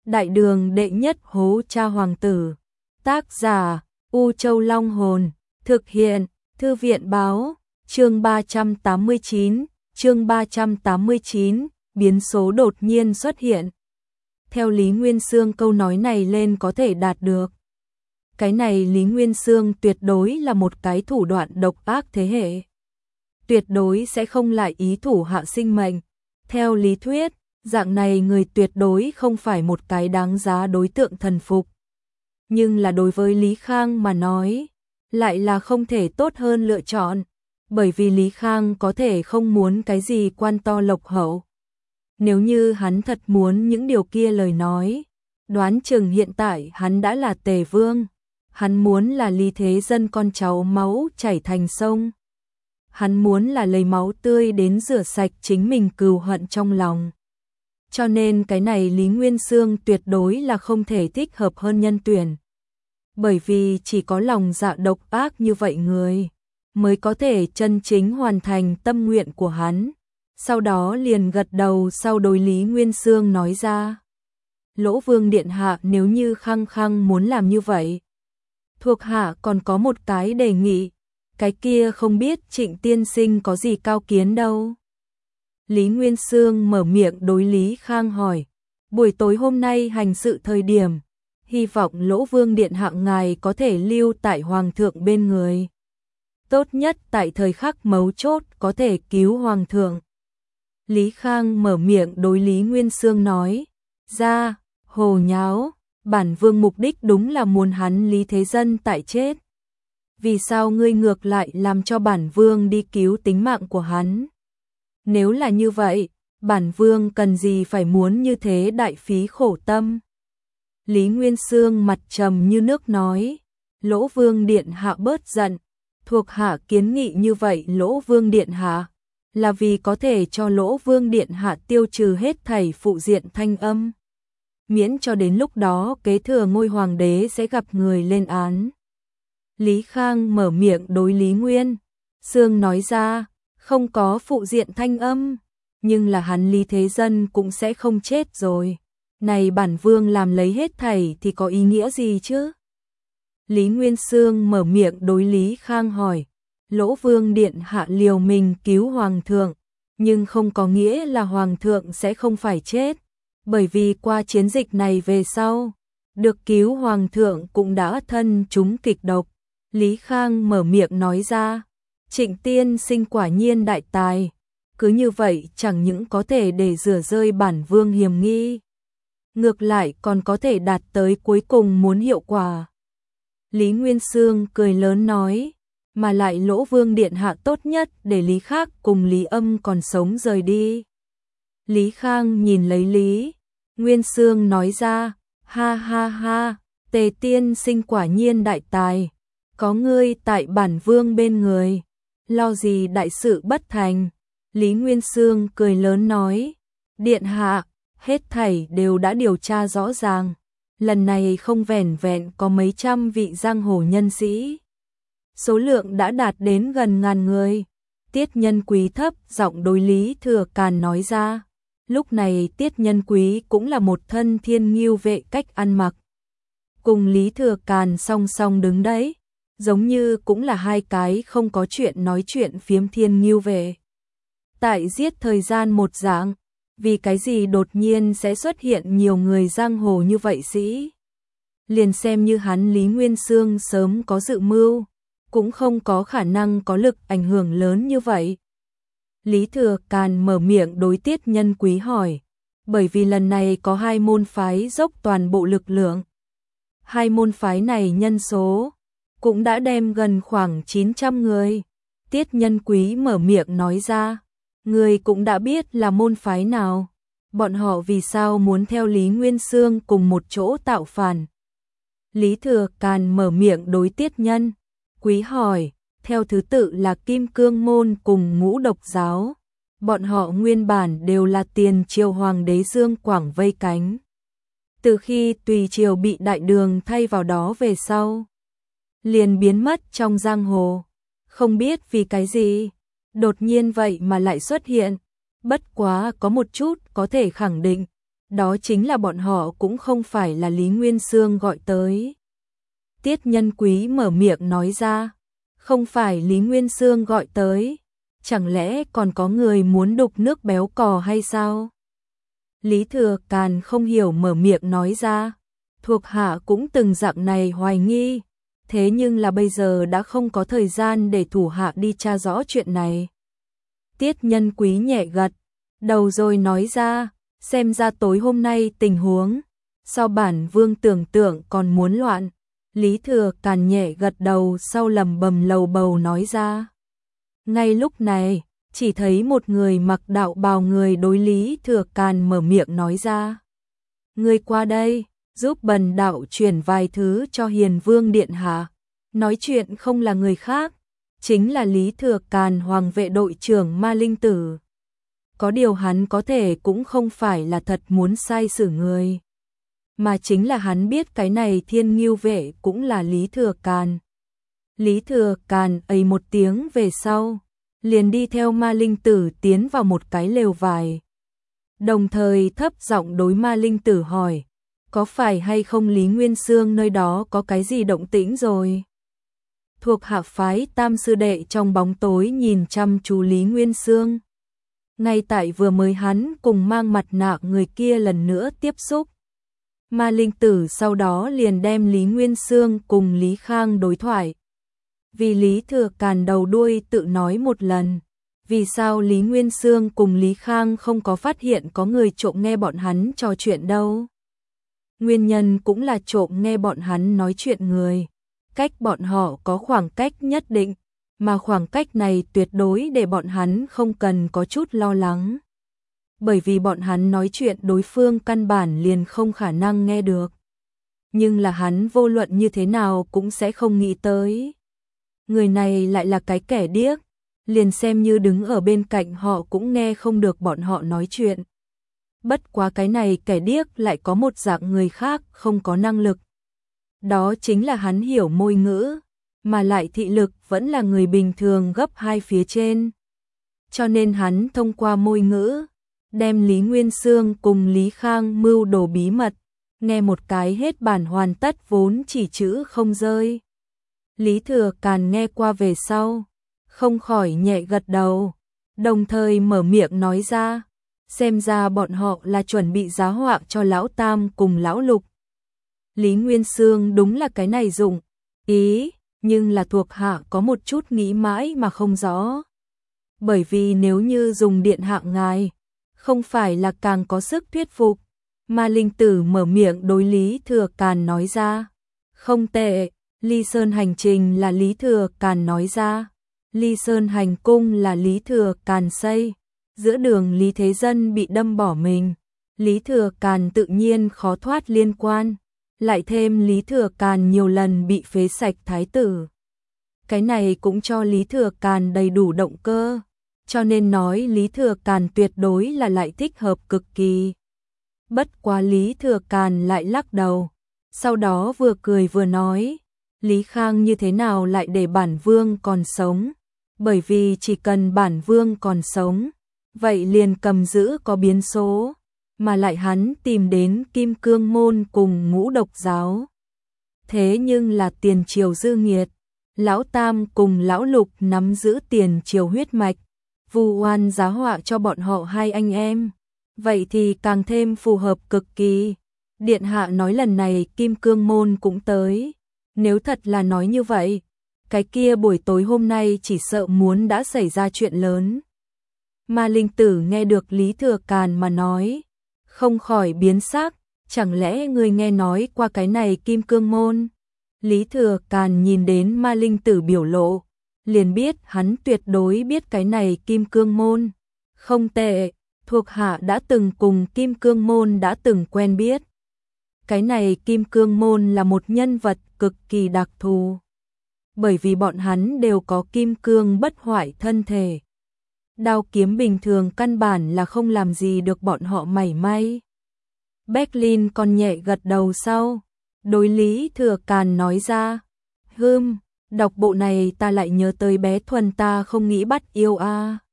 Đại đường đệ nhất hố cha hoàng tử. Tác giả U Châu Long Hồn. Thực hiện Thư viện báo. Chương 389, biến số đột nhiên xuất hiện. Theo Lý Nguyên Xương, câu nói này lên có thể đạt được. Cái này Lý Nguyên Xương tuyệt đối là một cái thủ đoạn độc ác thế hệ. Tuyệt đối sẽ không lại ý thủ hạ sinh mệnh. Theo lý thuyết, dạng này người tuyệt đối không phải một cái đáng giá đối tượng thần phục. Nhưng là đối với Lý Khang mà nói, lại là không thể tốt hơn lựa chọn, bởi vì Lý Khang có thể không muốn cái gì quan to lộc hậu. Nếu như hắn thật muốn những điều kia lời nói, đoán chừng hiện tại hắn đã là Tề Vương. Hắn muốn là Lý Thế Dân con cháu máu chảy thành sông. Hắn muốn là lấy máu tươi đến rửa sạch chính mình cừu hận trong lòng. Cho nên cái này Lý Nguyên Xương tuyệt đối là không thể thích hợp hơn nhân tuyển. Bởi vì chỉ có lòng dạ độc ác như vậy người mới có thể chân chính hoàn thành tâm nguyện của hắn. Sau đó liền gật đầu sau đối Lý Nguyên Xương nói ra. Lỗ Vương điện hạ nếu như khăng khăng muốn làm như vậy, thuộc hạ còn có một cái đề nghị, cái kia không biết Trịnh tiên sinh có gì cao kiến đâu. Lý Nguyên Xương mở miệng đối Lý Khang hỏi, buổi tối hôm nay hành sự thời điểm, hy vọng Lỗ Vương điện hạ ngài có thể lưu tại Hoàng thượng bên người. Tốt nhất tại thời khắc mấu chốt có thể cứu Hoàng thượng. Lý Khang mở miệng đối Lý Nguyên Xương nói, ra, hồ nháo, bản vương mục đích đúng là muốn hắn Lý Thế Dân tại chết. Vì sao ngươi ngược lại làm cho bản vương đi cứu tính mạng của hắn? Nếu là như vậy, bản vương cần gì phải muốn như thế đại phí khổ tâm? Lý Nguyên Xương mặt trầm như nước nói, Lỗ Vương điện hạ bớt giận, thuộc hạ kiến nghị như vậy Lỗ Vương điện hạ, là vì có thể cho Lỗ Vương điện hạ tiêu trừ hết thảy phụ diện thanh âm. Miễn cho đến lúc đó kế thừa ngôi hoàng đế sẽ gặp người lên án. Lý Khang mở miệng đối Lý Nguyên Xương nói ra, không có phụ diện thanh âm, nhưng là hắn Lý Thế Dân cũng sẽ không chết rồi. Này bản vương làm lấy hết thảy thì có ý nghĩa gì chứ? Lý Nguyên Xương mở miệng đối Lý Khang hỏi, Lỗ Vương điện hạ liều mình cứu Hoàng thượng, nhưng không có nghĩa là Hoàng thượng sẽ không phải chết, bởi vì qua chiến dịch này về sau, được cứu Hoàng thượng cũng đã thân trúng kịch độc. Lý Khang mở miệng nói ra, Trịnh tiên sinh quả nhiên đại tài, cứ như vậy chẳng những có thể để rửa rơi bản vương hiểm nghi, ngược lại còn có thể đạt tới cuối cùng muốn hiệu quả. Lý Nguyên Xương cười lớn nói, mà lại Lỗ Vương điện hạ tốt nhất để Lý Khác cùng Lý Âm còn sống rời đi. Lý Khang nhìn lấy Lý Nguyên Xương nói ra, ha ha ha, Tề tiên sinh quả nhiên đại tài, có ngươi tại bản vương bên người, lo gì đại sự bất thành. Lý Nguyên Xương cười lớn nói, điện hạ, hết thảy đều đã điều tra rõ ràng, lần này không vẻn vẹn có mấy trăm vị giang hồ nhân sĩ, số lượng đã đạt đến gần ngàn người. Tiết Nhân Quý thấp giọng đối Lý Thừa Càn nói ra. Lúc này Tiết Nhân Quý cũng là một thân thiên ngưu vệ cách ăn mặc, cùng Lý Thừa Càn song song đứng đấy, giống như cũng là hai cái không có chuyện nói chuyện phiếm thiên ngưu vệ. Tại giết thời gian một dạng, vì cái gì đột nhiên sẽ xuất hiện nhiều người giang hồ như vậy sĩ? Liền xem như hắn Lý Nguyên Xương sớm có dự mưu, cũng không có khả năng có lực ảnh hưởng lớn như vậy. Lý Thừa Càn mở miệng đối Tiết Nhân Quý hỏi, bởi vì lần này có hai môn phái dốc toàn bộ lực lượng. Hai môn phái này nhân số cũng đã đem gần khoảng 900 người. Tiết Nhân Quý mở miệng nói ra, người cũng đã biết là môn phái nào, bọn họ vì sao muốn theo Lý Nguyên Xương cùng một chỗ tạo phản. Lý Thừa Càn mở miệng đối Tiết Nhân Quý hỏi, theo thứ tự là Kim Cương Môn cùng Ngũ Độc Giáo. Bọn họ nguyên bản đều là tiền triều hoàng đế Dương Quảng vây cánh. Từ khi tùy triều bị đại đường thay vào đó về sau, liền biến mất trong giang hồ. Không biết vì cái gì, đột nhiên vậy mà lại xuất hiện. Bất quá có một chút có thể khẳng định, đó chính là bọn họ cũng không phải là Lý Nguyên Xương gọi tới. Tiết Nhân Quý mở miệng nói ra, không phải Lý Nguyên Xương gọi tới, chẳng lẽ còn có người muốn đục nước béo cò hay sao? Lý Thừa Càn không hiểu mở miệng nói ra, thuộc hạ cũng từng dạng này hoài nghi, thế nhưng là bây giờ đã không có thời gian để thủ hạ đi tra rõ chuyện này. Tiết Nhân Quý nhẹ gật đầu rồi nói ra, xem ra tối hôm nay tình huống so bản vương tưởng tượng còn muốn loạn. Lý Thừa Càn nhẹ gật đầu sau lầm bầm lầu bầu nói ra. Ngay lúc này, chỉ thấy một người mặc đạo bào người đối Lý Thừa Càn mở miệng nói ra. Người qua đây, giúp bần đạo chuyển vài thứ cho Hiền Vương Điện Hạ. Nói chuyện không là người khác, chính là Lý Thừa Càn Hoàng vệ đội trưởng Ma Linh Tử. Có điều hắn có thể cũng không phải là thật muốn sai xử người, mà chính là hắn biết cái này Thiên Ngưu vệ cũng là Lý Thừa Càn. Lý Thừa Càn ấy một tiếng về sau, liền đi theo Ma Linh Tử tiến vào một cái lều vải. Đồng thời thấp giọng đối Ma Linh Tử hỏi, có phải hay không Lý Nguyên Xương nơi đó có cái gì động tĩnh rồi? Thuộc hạ phái Tam sư đệ trong bóng tối nhìn chăm chú Lý Nguyên Xương. Ngay tại vừa mới hắn cùng mang mặt nạ người kia lần nữa tiếp xúc. Ma Linh Tử sau đó liền đem Lý Nguyên Xương cùng Lý Khang đối thoại. Vì Lý Thừa Càn đầu đuôi tự nói một lần, vì sao Lý Nguyên Xương cùng Lý Khang không có phát hiện có người trộm nghe bọn hắn trò chuyện đâu. Nguyên nhân cũng là trộm nghe bọn hắn nói chuyện người, cách bọn họ có khoảng cách nhất định, mà khoảng cách này tuyệt đối để bọn hắn không cần có chút lo lắng. Bởi vì bọn hắn nói chuyện đối phương căn bản liền không khả năng nghe được. Nhưng là hắn vô luận như thế nào cũng sẽ không nghĩ tới. Người này lại là cái kẻ điếc, liền xem như đứng ở bên cạnh họ cũng nghe không được bọn họ nói chuyện. Bất quá cái này kẻ điếc lại có một dạng người khác không có năng lực. Đó chính là hắn hiểu môi ngữ, mà lại thị lực vẫn là người bình thường gấp 2 phía trên. Cho nên hắn thông qua môi ngữ, đem Lý Nguyên Xương cùng Lý Khang mưu đồ bí mật, nghe một cái hết bản hoàn tất vốn chỉ chữ không rơi. Lý Thừa Càn nghe qua về sau, không khỏi nhẹ gật đầu, đồng thời mở miệng nói ra, xem ra bọn họ là chuẩn bị giá họa cho Lão Tam cùng Lão Lục. Lý Nguyên Xương đúng là cái này dụng ý, nhưng là thuộc hạ có một chút nghĩ mãi mà không rõ. Bởi vì nếu như dùng điện hạ ngài, không phải là càng có sức thuyết phục. Ma Linh Tử mở miệng đối Lý Thừa Càn nói ra. Không tệ, Ly Sơn hành trình là Lý Thừa Càn nói ra. Ly Sơn hành cung là Lý Thừa Càn xây. Giữa đường Lý Thế Dân bị đâm bỏ mình, Lý Thừa Càn tự nhiên khó thoát liên quan. Lại thêm Lý Thừa Càn nhiều lần bị phế sạch thái tử. Cái này cũng cho Lý Thừa Càn đầy đủ động cơ. Cho nên nói Lý Thừa Càn tuyệt đối là lại thích hợp cực kỳ. Bất quá Lý Thừa Càn lại lắc đầu. Sau đó vừa cười vừa nói, Lý Khang như thế nào lại để bản vương còn sống? Bởi vì chỉ cần bản vương còn sống, vậy liền cầm giữ có biến số. Mà lại hắn tìm đến Kim Cương Môn cùng Ngũ Độc Giáo. Thế nhưng là tiền triều dư nghiệt, Lão Tam cùng Lão Lục nắm giữ tiền triều huyết mạch, vu oan giá họa cho bọn họ hai anh em. Vậy thì càng thêm phù hợp cực kỳ. Điện hạ nói lần này Kim Cương Môn cũng tới. Nếu thật là nói như vậy, cái kia buổi tối hôm nay chỉ sợ muốn đã xảy ra chuyện lớn. Ma Linh Tử nghe được Lý Thừa Càn mà nói, không khỏi biến sắc, chẳng lẽ người nghe nói qua cái này Kim Cương Môn? Lý Thừa Càn nhìn đến Ma Linh Tử biểu lộ, liền biết hắn tuyệt đối biết cái này Kim Cương Môn. Không tệ, thuộc hạ đã từng cùng Kim Cương Môn đã từng quen biết. Cái này Kim Cương Môn là một nhân vật cực kỳ đặc thù. Bởi vì bọn hắn đều có kim cương bất hoại thân thể. Đao kiếm bình thường căn bản là không làm gì được bọn họ mảy may. Berlin còn nhẹ gật đầu sau. Đối Lý Thừa Càn nói ra. Đọc bộ này ta lại nhớ tới bé Thuần ta không nghĩ bắt yêu a.